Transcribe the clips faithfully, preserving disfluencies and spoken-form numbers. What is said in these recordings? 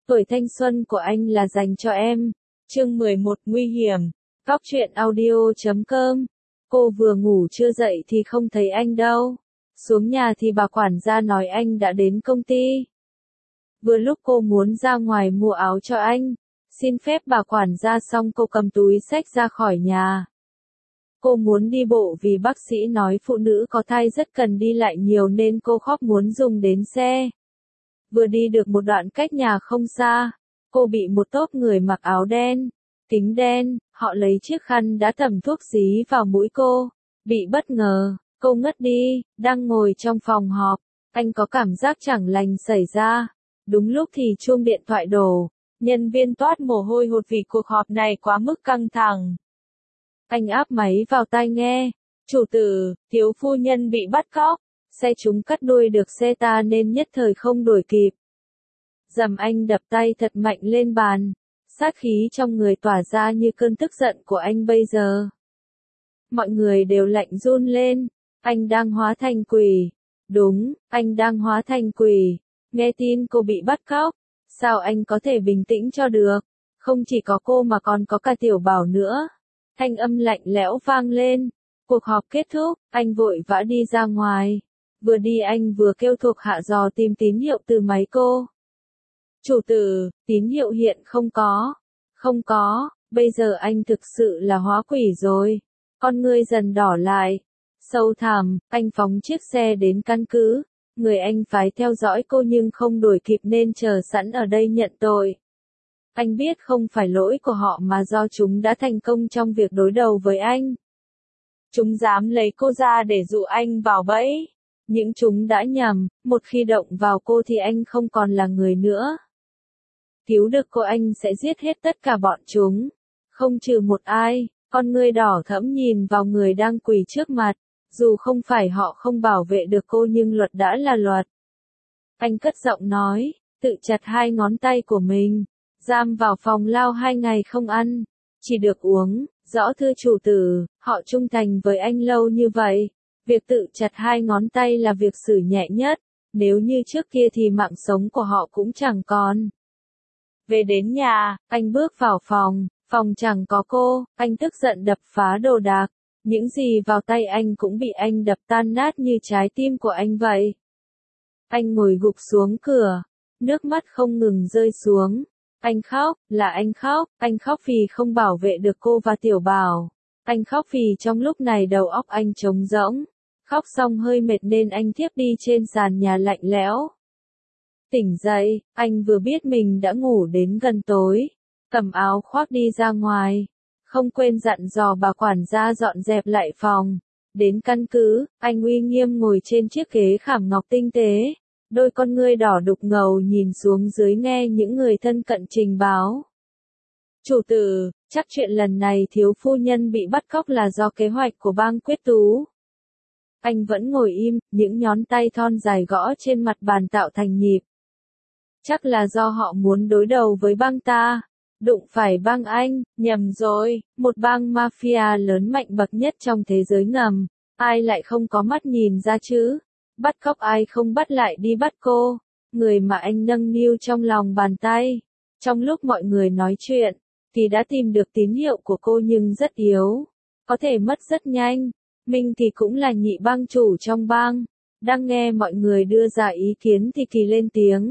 Tuổi thanh xuân của anh là dành cho em. Chương mười một Nguy hiểm. Góc truyện audio chấm com. Cô vừa ngủ chưa dậy thì không thấy anh đâu. Xuống nhà thì bà quản gia nói anh đã đến công ty. Vừa lúc cô muốn ra ngoài mua áo cho anh. Xin phép bà quản gia xong cô cầm túi xách ra khỏi nhà. Cô muốn đi bộ vì bác sĩ nói phụ nữ có thai rất cần đi lại nhiều nên cô khóc muốn dùng đến xe. Vừa đi được một đoạn cách nhà không xa, cô bị một tốp người mặc áo đen, kính đen, họ lấy chiếc khăn đã tẩm thuốc dí vào mũi cô. Bị bất ngờ, cô ngất đi, đang ngồi trong phòng họp, anh có cảm giác chẳng lành xảy ra. Đúng lúc thì chuông điện thoại đổ, nhân viên toát mồ hôi hột vì cuộc họp này quá mức căng thẳng. Anh áp máy vào tai nghe, chủ tử, thiếu phu nhân bị bắt cóc. Xe chúng cắt đuôi được xe ta nên nhất thời không đuổi kịp. Dầm anh đập tay thật mạnh lên bàn. Sát khí trong người tỏa ra như cơn tức giận của anh bây giờ. Mọi người đều lạnh run lên. Anh đang hóa thành quỷ. Đúng, anh đang hóa thành quỷ. Nghe tin cô bị bắt cóc. Sao anh có thể bình tĩnh cho được? Không chỉ có cô mà còn có cả Tiểu Bảo nữa. Thanh âm lạnh lẽo vang lên. Cuộc họp kết thúc, anh vội vã đi ra ngoài. Vừa đi anh vừa kêu thuộc hạ dò tìm tín hiệu từ máy cô. Chủ tử, tín hiệu hiện không có. Không có, bây giờ anh thực sự là hóa quỷ rồi. Con ngươi dần đỏ lại. Sâu thẳm, anh phóng chiếc xe đến căn cứ. Người anh phải theo dõi cô nhưng không đuổi kịp nên chờ sẵn ở đây nhận tội. Anh biết không phải lỗi của họ mà do chúng đã thành công trong việc đối đầu với anh. Chúng dám lấy cô ra để dụ anh vào bẫy. Những chúng đã nhầm, một khi động vào cô thì anh không còn là người nữa. Cứu được cô anh sẽ giết hết tất cả bọn chúng. Không trừ một ai, con ngươi đỏ thẫm nhìn vào người đang quỳ trước mặt. Dù không phải họ không bảo vệ được cô nhưng luật đã là luật. Anh cất giọng nói, tự chặt hai ngón tay của mình. Giam vào phòng lao hai ngày không ăn. Chỉ được uống, rõ thưa chủ tử, họ trung thành với anh lâu như vậy. Việc tự chặt hai ngón tay là việc xử nhẹ nhất, nếu như trước kia thì mạng sống của họ cũng chẳng còn. Về đến nhà, anh bước vào phòng, phòng chẳng có cô, anh tức giận đập phá đồ đạc. Những gì vào tay anh cũng bị anh đập tan nát như trái tim của anh vậy. Anh ngồi gục xuống cửa, nước mắt không ngừng rơi xuống. Anh khóc, là anh khóc, anh khóc vì không bảo vệ được cô và Tiểu Bảo. Anh khóc vì trong lúc này đầu óc anh trống rỗng. Khóc xong hơi mệt nên anh thiếp đi trên sàn nhà lạnh lẽo. Tỉnh dậy, anh vừa biết mình đã ngủ đến gần tối. Cầm áo khoác đi ra ngoài. Không quên dặn dò bà quản gia dọn dẹp lại phòng. Đến căn cứ, anh uy nghiêm ngồi trên chiếc ghế khảm ngọc tinh tế. Đôi con ngươi đỏ đục ngầu nhìn xuống dưới nghe những người thân cận trình báo. Chủ tử, chắc chuyện lần này thiếu phu nhân bị bắt cóc là do kế hoạch của bang quyết tú. Anh vẫn ngồi im, những ngón tay thon dài gõ trên mặt bàn tạo thành nhịp. Chắc là do họ muốn đối đầu với bang ta. Đụng phải bang anh, nhầm rồi, một bang mafia lớn mạnh bậc nhất trong thế giới ngầm. Ai lại không có mắt nhìn ra chứ? Bắt cóc ai không bắt lại đi bắt cô, người mà anh nâng niu trong lòng bàn tay. Trong lúc mọi người nói chuyện, thì đã tìm được tín hiệu của cô nhưng rất yếu, có thể mất rất nhanh. Mình thì cũng là nhị bang chủ trong bang, đang nghe mọi người đưa ra ý kiến thì Kỳ lên tiếng.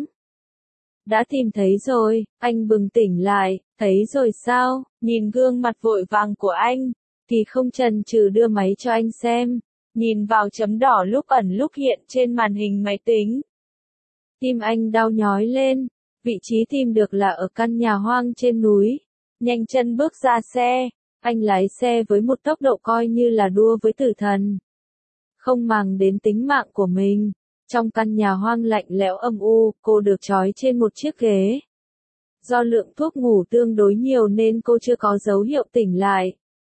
Đã tìm thấy rồi, anh bừng tỉnh lại, thấy rồi sao, nhìn gương mặt vội vàng của anh, Kỳ không chần chừ đưa máy cho anh xem. Nhìn vào chấm đỏ lúc ẩn lúc hiện trên màn hình máy tính. Tim anh đau nhói lên, vị trí tìm được là ở căn nhà hoang trên núi. Nhanh chân bước ra xe, anh lái xe với một tốc độ coi như là đua với tử thần. Không màng đến tính mạng của mình, trong căn nhà hoang lạnh lẽo âm u, cô được trói trên một chiếc ghế. Do lượng thuốc ngủ tương đối nhiều nên cô chưa có dấu hiệu tỉnh lại.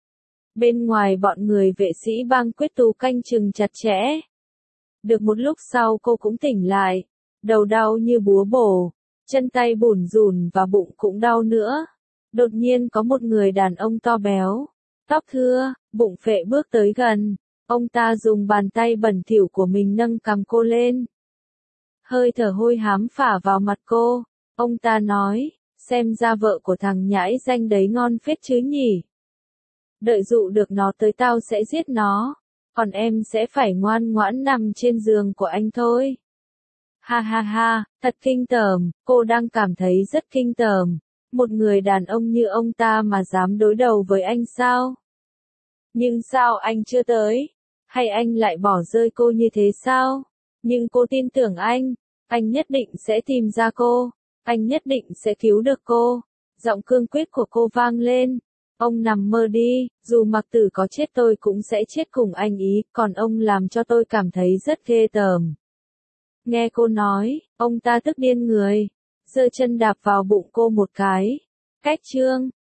Bên ngoài bọn người vệ sĩ bang quyết tú canh chừng chặt chẽ. Được một lúc sau cô cũng tỉnh lại. Đầu đau như búa bổ. Chân tay bủn rủn và bụng cũng đau nữa. Đột nhiên có một người đàn ông to béo. Tóc thưa, bụng phệ bước tới gần. Ông ta dùng bàn tay bẩn thỉu của mình nâng cằm cô lên. Hơi thở hôi hám phả vào mặt cô. Ông ta nói, xem ra vợ của thằng nhãi danh đấy ngon phết chứ nhỉ. Đợi dụ được nó tới tao sẽ giết nó, còn em sẽ phải ngoan ngoãn nằm trên giường của anh thôi. Ha ha ha, thật kinh tởm, cô đang cảm thấy rất kinh tởm. Một người đàn ông như ông ta mà dám đối đầu với anh sao? Nhưng sao anh chưa tới? Hay anh lại bỏ rơi cô như thế sao? Nhưng cô tin tưởng anh, anh nhất định sẽ tìm ra cô, anh nhất định sẽ cứu được cô. Giọng cương quyết của cô vang lên. Ông nằm mơ đi, dù Mặc Tử có chết tôi cũng sẽ chết cùng anh ý, còn ông làm cho tôi cảm thấy rất ghê tởm. Nghe cô nói, ông ta tức điên người, giơ chân đạp vào bụng cô một cái. Cách chương